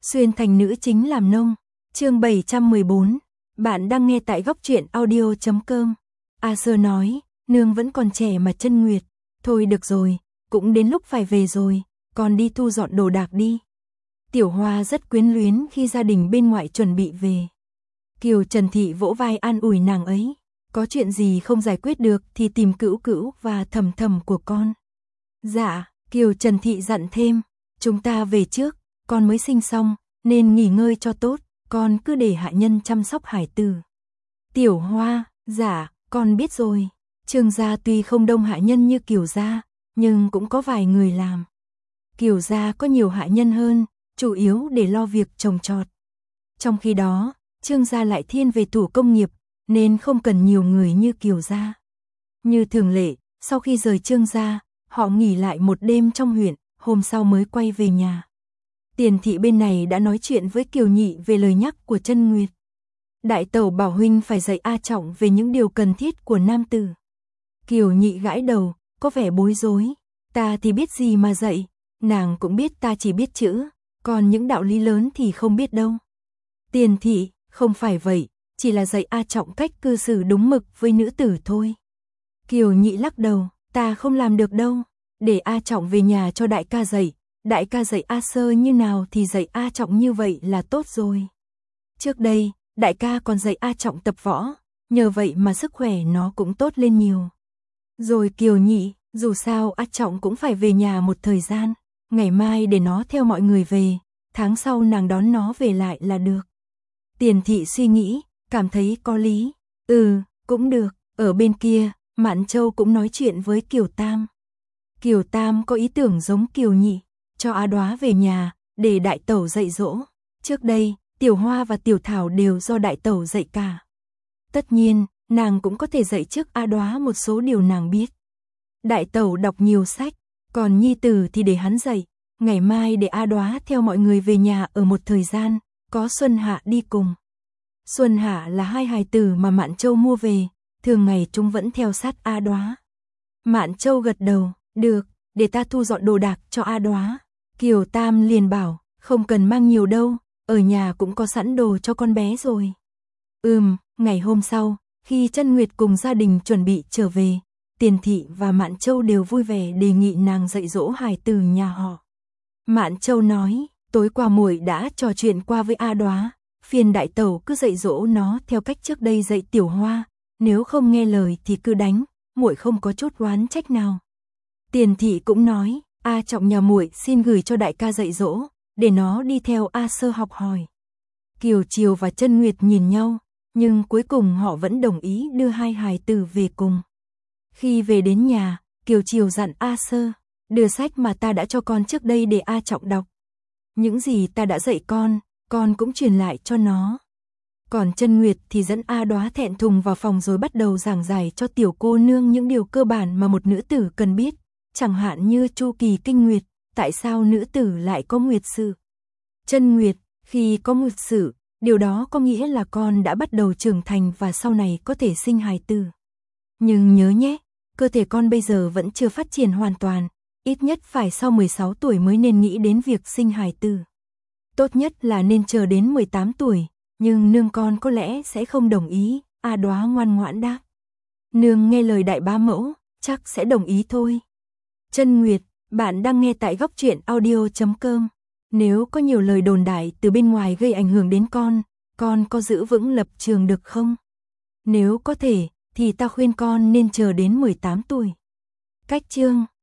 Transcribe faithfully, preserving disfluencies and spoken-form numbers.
Xuyên thành nữ chính làm nông. Chương bảy trăm mười bốn. Bạn đang nghe tại góc truyện audio chấm com. A Sơ nói, nương vẫn còn trẻ mà Chân Nguyệt, thôi được rồi, cũng đến lúc phải về rồi, còn đi thu dọn đồ đạc đi. Tiểu Hoa rất quyến luyến khi gia đình bên ngoại chuẩn bị về. Kiều Trần Thị vỗ vai an ủi nàng ấy, có chuyện gì không giải quyết được thì tìm Cữu Cữu và Thầm Thầm của con. Dạ, Kiều Trần Thị dặn thêm, chúng ta về trước, con mới sinh xong, nên nghỉ ngơi cho tốt, con cứ để hạ nhân chăm sóc hải tử. Tiểu Hoa, dạ, con biết rồi. Trương gia tuy không đông hạ nhân như Kiều gia, nhưng cũng có vài người làm. Kiều gia có nhiều hạ nhân hơn, chủ yếu để lo việc trồng trọt. Trong khi đó, Trương gia lại thiên về thủ công nghiệp, nên không cần nhiều người như Kiều gia. Như thường lệ, sau khi rời Trương gia, họ nghỉ lại một đêm trong huyện, hôm sau mới quay về nhà. Tiền thị bên này đã nói chuyện với Kiều Nhị về lời nhắc của Chân Nguyệt. Đại tẩu bảo huynh phải dạy A Trọng về những điều cần thiết của nam tử. Kiều Nhị gãi đầu, có vẻ bối rối. Ta thì biết gì mà dạy, nàng cũng biết ta chỉ biết chữ, còn những đạo lý lớn thì không biết đâu. Tiền thị, không phải vậy, chỉ là dạy A Trọng cách cư xử đúng mực với nữ tử thôi. Kiều Nhị lắc đầu, ta không làm được đâu, để A Trọng về nhà cho đại ca dạy. Đại ca dạy A Sơ như nào thì dạy A Trọng như vậy là tốt rồi. Trước đây, đại ca còn dạy A Trọng tập võ, nhờ vậy mà sức khỏe nó cũng tốt lên nhiều. Rồi Kiều Nhị, dù sao A Trọng cũng phải về nhà một thời gian, ngày mai để nó theo mọi người về, tháng sau nàng đón nó về lại là được. Tiền thị suy nghĩ, cảm thấy có lý. Ừ, cũng được. Ở bên kia, Mạn Châu cũng nói chuyện với Kiều Tam. Kiều Tam có ý tưởng giống Kiều Nhị, cho A Đoá về nhà, để đại tẩu dạy dỗ. Trước đây, Tiểu Hoa và Tiểu Thảo đều do đại tẩu dạy cả. Tất nhiên, nàng cũng có thể dạy trước A Đoá một số điều nàng biết. Đại tẩu đọc nhiều sách, còn nhi tử thì để hắn dạy. Ngày mai để A Đoá theo mọi người về nhà ở một thời gian, có Xuân Hạ đi cùng. Xuân Hạ là hai hài tử mà Mạn Châu mua về, thường ngày chúng vẫn theo sát A Đoá. Mạn Châu gật đầu, được, để ta thu dọn đồ đạc cho A Đoá. Kiều Tam liền bảo, không cần mang nhiều đâu, ở nhà cũng có sẵn đồ cho con bé rồi. Ừm, ngày hôm sau, khi Chân Nguyệt cùng gia đình chuẩn bị trở về, Tiền thị và Mạn Châu đều vui vẻ đề nghị nàng dạy dỗ hài tử nhà họ. Mạn Châu nói, tối qua muội đã trò chuyện qua với A Đoá, phiền đại tẩu cứ dạy dỗ nó theo cách trước đây dạy Tiểu Hoa, nếu không nghe lời thì cứ đánh, muội không có chút oán trách nào. Tiền thị cũng nói, A Trọng nhà muội xin gửi cho đại ca dạy dỗ, để nó đi theo A Sơ học hỏi. Kiều Triều và Chân Nguyệt nhìn nhau, nhưng cuối cùng họ vẫn đồng ý đưa hai hài tử về cùng. Khi về đến nhà, Kiều Triều dặn A Sơ, đưa sách mà ta đã cho con trước đây để A Trọng đọc. Những gì ta đã dạy con, con cũng truyền lại cho nó. Còn Chân Nguyệt thì dẫn A Đoá thẹn thùng vào phòng rồi bắt đầu giảng giải cho tiểu cô nương những điều cơ bản mà một nữ tử cần biết. Chẳng hạn như chu kỳ kinh nguyệt, tại sao nữ tử lại có nguyệt sự. Chân Nguyệt, khi có nguyệt sự, điều đó có nghĩa là con đã bắt đầu trưởng thành và sau này có thể sinh hài tử. Nhưng nhớ nhé, cơ thể con bây giờ vẫn chưa phát triển hoàn toàn, ít nhất phải sau mười sáu tuổi mới nên nghĩ đến việc sinh hài tử. Tốt nhất là nên chờ đến mười tám tuổi, nhưng nương con có lẽ sẽ không đồng ý, A Đoá ngoan ngoãn đáp. Nương nghe lời đại bá mẫu, chắc sẽ đồng ý thôi. Chân Nguyệt, bạn đang nghe tại góc truyện audio chấm com. Nếu có nhiều lời đồn đại từ bên ngoài gây ảnh hưởng đến con, con có giữ vững lập trường được không? Nếu có thể, thì ta khuyên con nên chờ đến mười tám tuổi. Cách chương